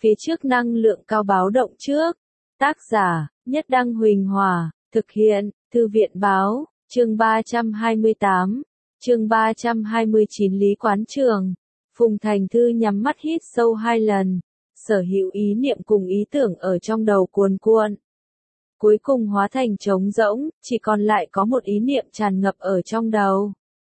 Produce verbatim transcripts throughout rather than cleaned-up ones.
phía trước năng lượng cao báo động trước. Tác giả, Nhất Đăng Huỳnh Hòa, thực hiện, Thư viện Báo, chương ba trăm hai mươi tám, chương ba trăm hai mươi chín Lý Quán Trường. Phùng Thành Thư nhắm mắt hít sâu hai lần, sở hữu ý niệm cùng ý tưởng ở trong đầu cuồn cuộn. Cuối cùng hóa thành trống rỗng, chỉ còn lại có một ý niệm tràn ngập ở trong đầu.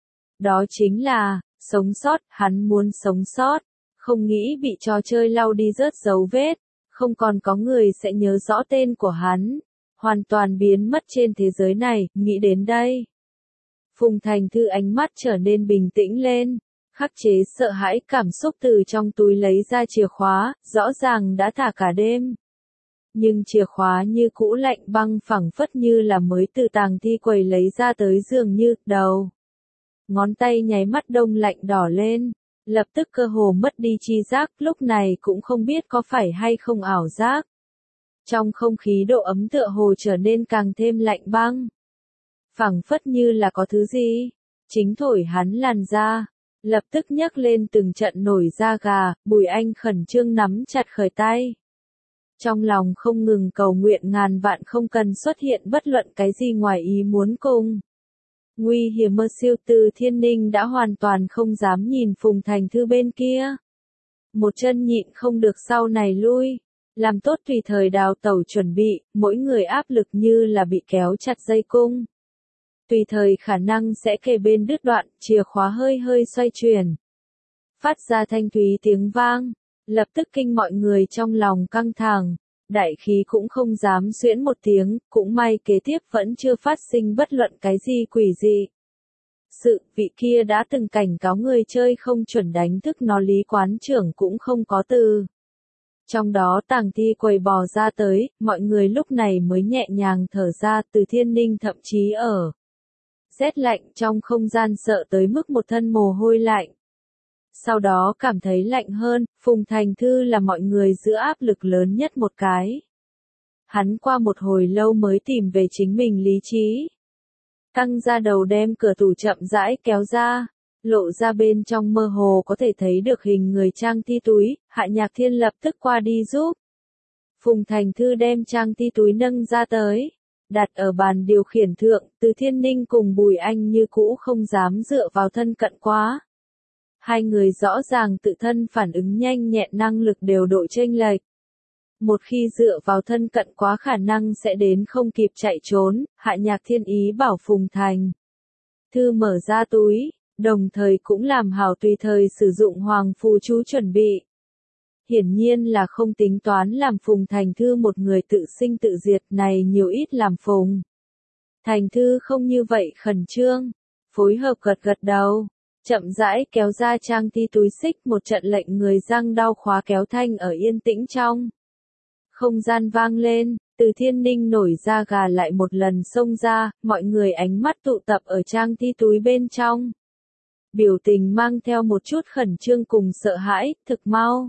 Đó chính là, sống sót, hắn muốn sống sót, không nghĩ bị trò chơi lau đi rớt dấu vết, không còn có người sẽ nhớ rõ tên của hắn, hoàn toàn biến mất trên thế giới này, nghĩ đến đây. Phùng Thành Thư ánh mắt trở nên bình tĩnh lên, khắc chế sợ hãi cảm xúc từ trong túi lấy ra chìa khóa, rõ ràng đã thả cả đêm. Nhưng chìa khóa như cũ lạnh băng phẳng phất như là mới từ tàng thi quầy lấy ra tới dường như, đầu. Ngón tay nháy mắt đông lạnh đỏ lên, lập tức cơ hồ mất đi chi giác, lúc này cũng không biết có phải hay không ảo giác. Trong không khí độ ấm tựa hồ trở nên càng thêm lạnh băng. Phẳng phất như là có thứ gì, chính thổi hắn làn da, lập tức nhấc lên từng trận nổi da gà, Bùi Anh khẩn trương nắm chặt khởi tay. Trong lòng không ngừng cầu nguyện ngàn vạn không cần xuất hiện bất luận cái gì ngoài ý muốn cùng. Nguy hiểm mơ siêu Từ Thiên Ninh đã hoàn toàn không dám nhìn Phùng Thành Thư bên kia. Một chân nhịn không được sau này lui, làm tốt tùy thời đào tẩu chuẩn bị, mỗi người áp lực như là bị kéo chặt dây cung. Tùy thời khả năng sẽ kề bên đứt đoạn, chìa khóa hơi hơi xoay chuyển. Phát ra thanh thúy tiếng vang, lập tức kinh mọi người trong lòng căng thẳng. Đại khí cũng không dám xuyễn một tiếng, cũng may kế tiếp vẫn chưa phát sinh bất luận cái gì quỷ dị. Sự vị kia đã từng cảnh cáo người chơi không chuẩn đánh thức nó Lý Quán Trưởng cũng không có từ. Trong đó tàng thi quầy bò ra tới, mọi người lúc này mới nhẹ nhàng thở ra. Từ Thiên Ninh thậm chí ở rét lạnh trong không gian sợ tới mức một thân mồ hôi lạnh. Sau đó cảm thấy lạnh hơn, Phùng Thành Thư là mọi người giữa áp lực lớn nhất một cái. Hắn qua một hồi lâu mới tìm về chính mình lý trí. Căng ra đầu đem cửa tủ chậm rãi kéo ra, lộ ra bên trong mơ hồ có thể thấy được hình người trang thi túi, Hạ Nhạc Thiên lập tức qua đi giúp. Phùng Thành Thư đem trang thi túi nâng ra tới, đặt ở bàn điều khiển thượng, Từ Thiên Ninh cùng Bùi Anh như cũ không dám dựa vào thân cận quá. Hai người rõ ràng tự thân phản ứng nhanh nhẹn năng lực đều độ chênh lệch. Một khi dựa vào thân cận quá khả năng sẽ đến không kịp chạy trốn, Hạ Nhạc Thiên ý bảo Phùng Thành Thư mở ra túi, đồng thời cũng làm hảo tùy thời sử dụng hoàng phù chú chuẩn bị. Hiển nhiên là không tính toán làm Phùng Thành Thư một người tự sinh tự diệt này nhiều ít làm Phùng Thành Thư không như vậy khẩn trương, phối hợp gật gật đầu. Chậm rãi kéo ra trang thi túi xích, một trận lệnh người răng đau khóa kéo thanh ở yên tĩnh trong. Không gian vang lên, Từ Thiên Ninh nổi da gà lại một lần xông ra, mọi người ánh mắt tụ tập ở trang thi túi bên trong. Biểu tình mang theo một chút khẩn trương cùng sợ hãi, thực mau.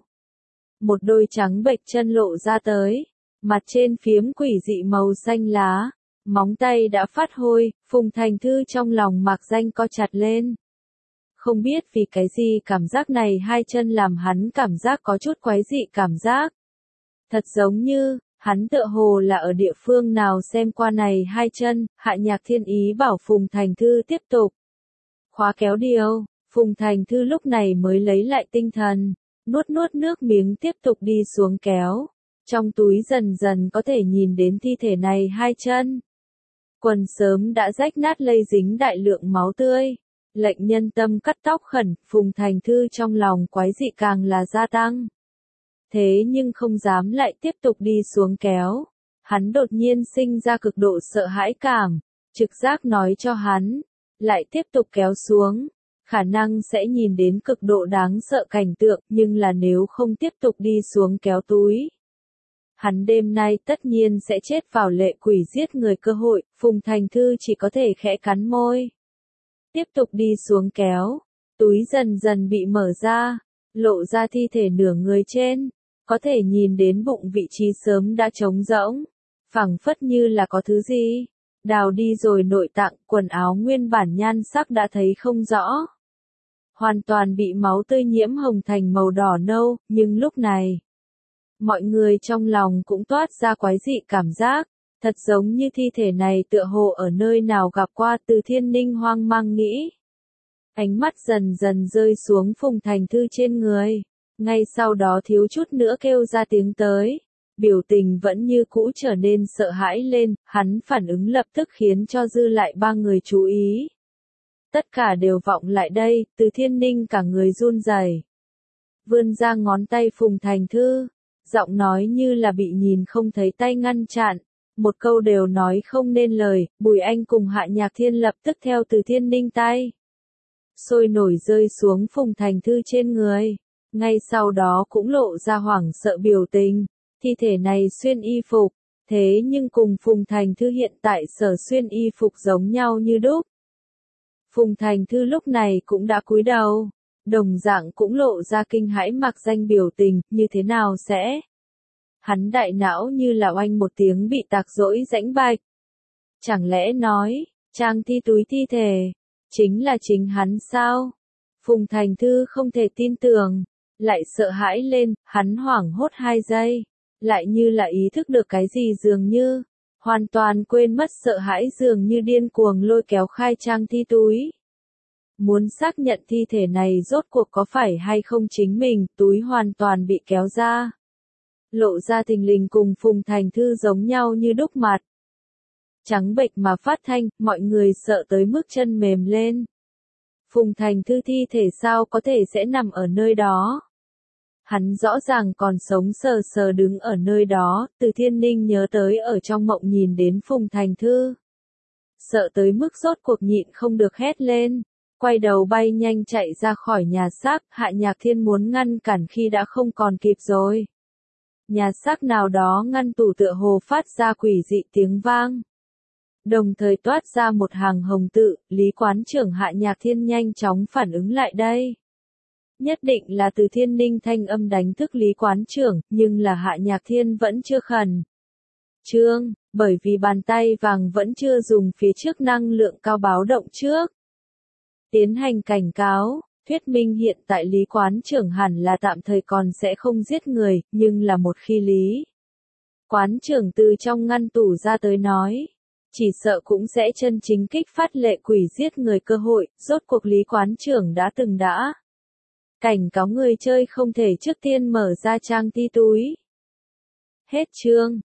Một đôi trắng bệch chân lộ ra tới, mặt trên phiếm quỷ dị màu xanh lá, móng tay đã phát hôi, Phùng Thành Thư trong lòng mạc danh co chặt lên. Không biết vì cái gì cảm giác này hai chân làm hắn cảm giác có chút quái dị cảm giác. Thật giống như, hắn tựa hồ là ở địa phương nào xem qua này hai chân, Hạ Nhạc Thiên ý bảo Phùng Thành Thư tiếp tục. Khóa kéo điều, Phùng Thành Thư lúc này mới lấy lại tinh thần, nuốt nuốt nước miếng tiếp tục đi xuống kéo. Trong túi dần dần có thể nhìn đến thi thể này hai chân. Quần sớm đã rách nát lây dính đại lượng máu tươi. Lệnh nhân tâm cắt tóc khẩn, Phùng Thành Thư trong lòng quái dị càng là gia tăng. Thế nhưng không dám lại tiếp tục đi xuống kéo. Hắn đột nhiên sinh ra cực độ sợ hãi cảm, trực giác nói cho hắn, lại tiếp tục kéo xuống, khả năng sẽ nhìn đến cực độ đáng sợ cảnh tượng, nhưng là nếu không tiếp tục đi xuống kéo túi. Hắn đêm nay tất nhiên sẽ chết vào lệ quỷ giết người cơ hội, Phùng Thành Thư chỉ có thể khẽ cắn môi. Tiếp tục đi xuống kéo, túi dần dần bị mở ra, lộ ra thi thể nửa người trên, có thể nhìn đến bụng vị trí sớm đã trống rỗng, phẳng phất như là có thứ gì, đào đi rồi nội tạng, quần áo nguyên bản nhan sắc đã thấy không rõ. Hoàn toàn bị máu tươi nhiễm hồng thành màu đỏ nâu, nhưng lúc này, mọi người trong lòng cũng toát ra quái dị cảm giác, thật giống như thi thể này tựa hồ ở nơi nào gặp qua. Từ Thiên Ninh hoang mang nghĩ. Ánh mắt dần dần rơi xuống Phùng Thành Thư trên người, ngay sau đó thiếu chút nữa kêu ra tiếng tới. Biểu tình vẫn như cũ trở nên sợ hãi lên, hắn phản ứng lập tức khiến cho dư lại ba người chú ý. Tất cả đều vọng lại đây, Từ Thiên Ninh cả người run rẩy, vươn ra ngón tay Phùng Thành Thư, giọng nói như là bị nhìn không thấy tay ngăn chặn, một câu đều nói không nên lời. Bùi Anh cùng Hạ Nhạc Thiên lập tức theo Từ Thiên Ninh tay, sôi nổi rơi xuống Phùng Thành Thư trên người, ngay sau đó cũng lộ ra hoảng sợ biểu tình. Thi thể này xuyên y phục, thế nhưng cùng Phùng Thành Thư hiện tại sở xuyên y phục giống nhau như đúc. Phùng Thành Thư lúc này cũng đã cúi đầu, đồng dạng cũng lộ ra kinh hãi mặc danh biểu tình. Như thế nào sẽ? Hắn đại não như là oanh một tiếng bị tạc rỗi rãnh bạch. Chẳng lẽ nói, trang thi túi thi thể, chính là chính hắn sao? Phùng Thành Thư không thể tin tưởng, lại sợ hãi lên, hắn hoảng hốt hai giây, lại như là ý thức được cái gì dường như, hoàn toàn quên mất sợ hãi, dường như điên cuồng lôi kéo khai trang thi túi. Muốn xác nhận thi thể này rốt cuộc có phải hay không chính mình. Túi hoàn toàn bị kéo ra, lộ ra thình lình cùng Phùng Thành Thư giống nhau như đúc mặt. Trắng bệch mà phát thanh, mọi người sợ tới mức chân mềm lên. Phùng Thành Thư thi thể sao có thể sẽ nằm ở nơi đó? Hắn rõ ràng còn sống sờ sờ đứng ở nơi đó. Từ Thiên Ninh nhớ tới ở trong mộng nhìn đến Phùng Thành Thư, sợ tới mức rốt cuộc nhịn không được hét lên, quay đầu bay nhanh chạy ra khỏi nhà xác. Hạ Nhạc Thiên muốn ngăn cản khi đã không còn kịp rồi. Nhà xác nào đó ngăn tủ tựa hồ phát ra quỷ dị tiếng vang, đồng thời toát ra một hàng hồng tự. Lý quán trưởng Hạ Nhạc Thiên nhanh chóng phản ứng lại đây. Nhất định là Từ Thiên Ninh thanh âm đánh thức Lý quán trưởng, nhưng là Hạ Nhạc Thiên vẫn chưa khẩn trương, bởi vì bàn tay vàng vẫn chưa dùng phía trước năng lượng cao báo động trước tiến hành cảnh cáo, thuyết minh hiện tại Lý quán trưởng hẳn là tạm thời còn sẽ không giết người, nhưng là một khi Lý quán trưởng từ trong ngăn tủ ra tới nói, chỉ sợ cũng sẽ chân chính kích phát lệ quỷ giết người cơ hội. Rốt cuộc Lý quán trưởng đã từng đã cảnh cáo người chơi không thể trước tiên mở ra trang ti túi. Hết chương.